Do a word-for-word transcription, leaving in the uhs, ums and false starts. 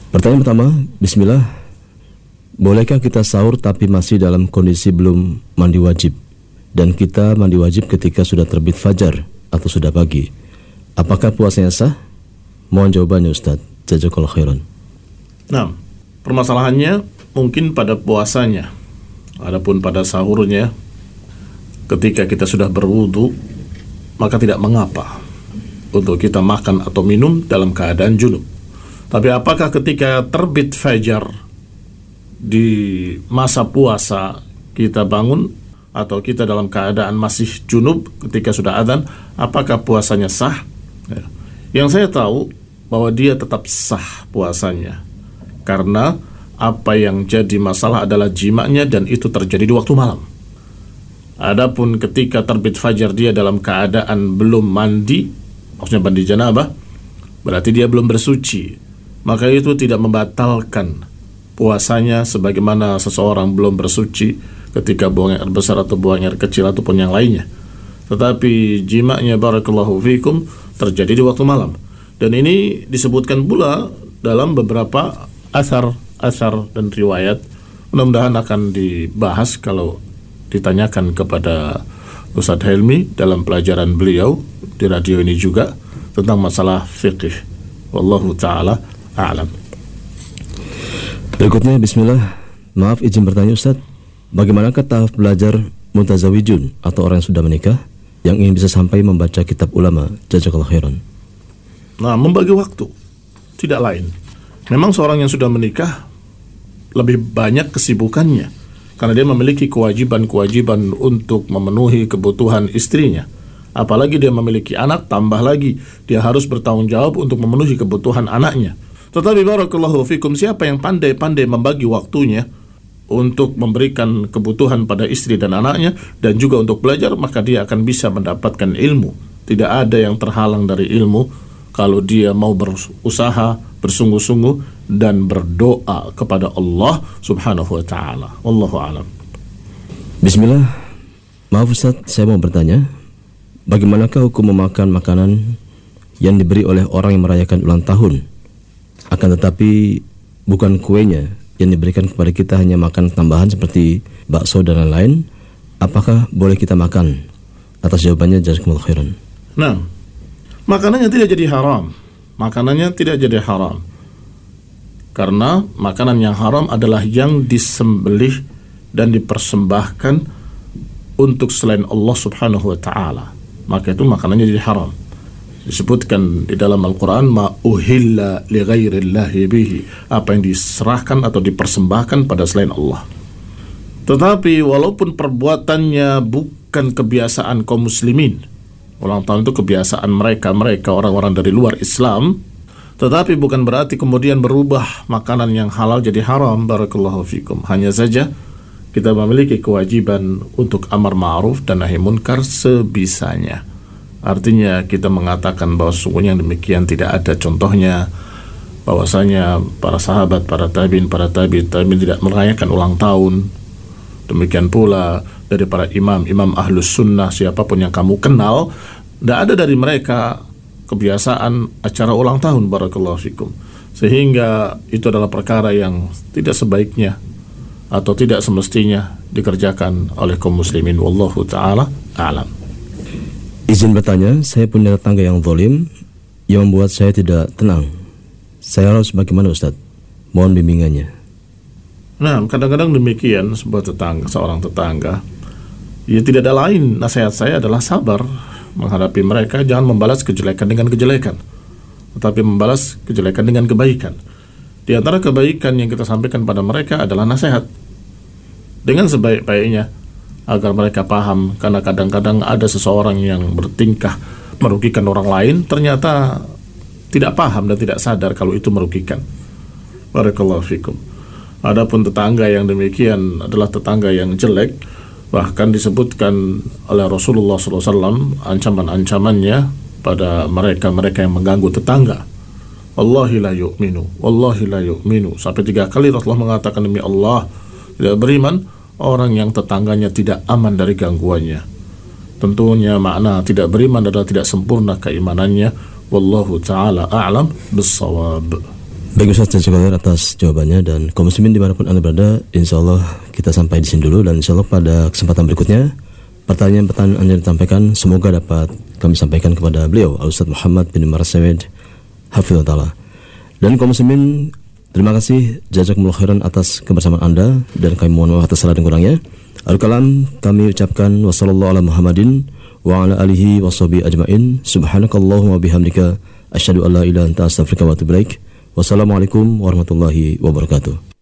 Pertanyaan pertama, bismillah. Bolehkah kita sahur tapi masih dalam kondisi belum mandi wajib? Dan kita mandi wajib ketika sudah terbit fajar atau sudah pagi. Apakah puasanya sah? Mohon jawabannya Ustaz. Jazakallahu khairan. Nah, permasalahannya mungkin pada puasanya. Adapun pada sahurnya, ketika kita sudah berwudu, maka tidak mengapa untuk kita makan atau minum dalam keadaan junub. Tapi apakah ketika terbit fajar di masa puasa kita bangun atau kita dalam keadaan masih junub ketika sudah adzan, apakah puasanya sah? Ya. Yang saya tahu bahwa dia tetap sah puasanya, karena apa yang jadi masalah adalah jima'nya dan itu terjadi di waktu malam. Adapun ketika terbit fajar dia dalam keadaan belum mandi, maksudnya mandi janabah, berarti dia belum bersuci, maka itu tidak membatalkan puasanya sebagaimana seseorang belum bersuci ketika buang air besar atau buang air kecil ataupun yang lainnya. Tetapi jima'nya barakallahu fikum terjadi di waktu malam. Dan ini disebutkan pula dalam beberapa asar-asar dan riwayat. Mudah-mudahan akan dibahas kalau ditanyakan kepada Ustadz Helmi dalam pelajaran beliau di radio ini juga tentang masalah fiqih. Wallahu ta'ala a'lam. Berikutnya, bismillah. Maaf izin bertanya Ustadz, bagaimanakah tahap belajar muntazawijun atau orang yang sudah menikah yang ingin bisa sampai membaca kitab ulama? Jazakallahu khairan. Nah, membagi waktu tidak lain. Memang seorang yang sudah menikah lebih banyak kesibukannya karena dia memiliki kewajiban-kewajiban untuk memenuhi kebutuhan istrinya. Apalagi dia memiliki anak, tambah lagi dia harus bertanggung jawab untuk memenuhi kebutuhan anaknya. Tetapi barakallahu fikum, siapa yang pandai-pandai membagi waktunya untuk memberikan kebutuhan pada istri dan anaknya dan juga untuk belajar, maka dia akan bisa mendapatkan ilmu. Tidak ada yang terhalang dari ilmu kalau dia mau berusaha, bersungguh-sungguh dan berdoa kepada Allah subhanahu wa ta'ala. Wallahu a'lam. Bismillah. Maaf Ustaz, saya mau bertanya, bagaimanakah hukum memakan makanan yang diberi oleh orang yang merayakan ulang tahun, akan tetapi bukan kuenya yang diberikan kepada kita, hanya makan tambahan seperti bakso dan lain-lain? Apakah boleh kita makan? Atas jawabannya jazakumullah khairan. Nah, makanannya tidak jadi haram. Makanannya tidak jadi haram. Karena makanan yang haram adalah yang disembelih dan dipersembahkan untuk selain Allah subhanahu wa ta'ala. Maka itu makanannya jadi haram. Disebutkan di dalam Al-Quran, ma uhilla li ghairillahi bihi, apa yang diserahkan atau dipersembahkan pada selain Allah. Tetapi walaupun perbuatannya bukan kebiasaan kaum muslimin, ulang tahun itu kebiasaan mereka, mereka orang-orang dari luar Islam, tetapi bukan berarti kemudian berubah makanan yang halal jadi haram. Barakallahu fikum. Hanya saja kita memiliki kewajiban untuk amar ma'ruf dan nahi munkar sebisanya. Artinya kita mengatakan bahwa sesungguhnya yang demikian tidak ada contohnya, bahwasanya para sahabat, para tabi'in, para tabi'in tabi'in tidak merayakan ulang tahun. Demikian pula dari para imam, imam ahlus sunnah, siapapun yang kamu kenal, tidak ada dari mereka kebiasaan acara ulang tahun. Barakallahu fikum. Sehingga itu adalah perkara yang tidak sebaiknya atau tidak semestinya dikerjakan oleh kaum muslimin. Wallahu ta'ala a'lam. Izin bertanya, saya punya tetangga yang zalim yang membuat saya tidak tenang. Saya harus bagaimana Ustaz? Mohon bimbingannya. Nah, kadang-kadang demikian sebuah tetangga, seorang tetangga, ya tidak ada lain nasihat saya adalah sabar menghadapi mereka. Jangan membalas kejelekan dengan kejelekan, tetapi membalas kejelekan dengan kebaikan. Di antara kebaikan yang kita sampaikan pada mereka adalah nasihat dengan sebaik-baiknya agar mereka paham. Karena kadang-kadang ada seseorang yang bertingkah merugikan orang lain, ternyata tidak paham dan tidak sadar kalau itu merugikan. Barakallahu fikum. Adapun tetangga yang demikian adalah tetangga yang jelek. Bahkan disebutkan oleh Rasulullah shallallahu alaihi wasallam ancaman-ancamannya pada mereka-mereka yang mengganggu tetangga. Wallahi la yu'minu, wallahi la yu'minu. Sampai tiga kali Rasulullah mengatakan, demi Allah, tidak beriman orang yang tetangganya tidak aman dari gangguannya. Tentunya makna tidak beriman adalah tidak sempurna keimanannya. Wallahu ta'ala a'lam bis-shawab. Baik Ustaz Jazakallah atas jawabannya, dan kaum muslimin dimanapun Anda berada, insya Allah kita sampai di sini dulu, dan insya Allah pada kesempatan berikutnya pertanyaan-pertanyaan yang disampaikan semoga dapat kami sampaikan kepada beliau Al-Ustaz Muhammad bin Marasawid Hafizahullah Ta'ala. Dan kaum muslimin, terima kasih jazakumullah khairan atas kebersamaan Anda, dan kami mohon maaf atas salah dan kurangnya. Al-kalam kami ucapkan wassallallahu ala Muhammadin wa ala alihi washabihi ajmain. Subhanakallahumma bihamdika asyhadu an la ilaha illa anta astaghfiruka wa atubu ilaik. Wassalamualaikum warahmatullahi wabarakatuh.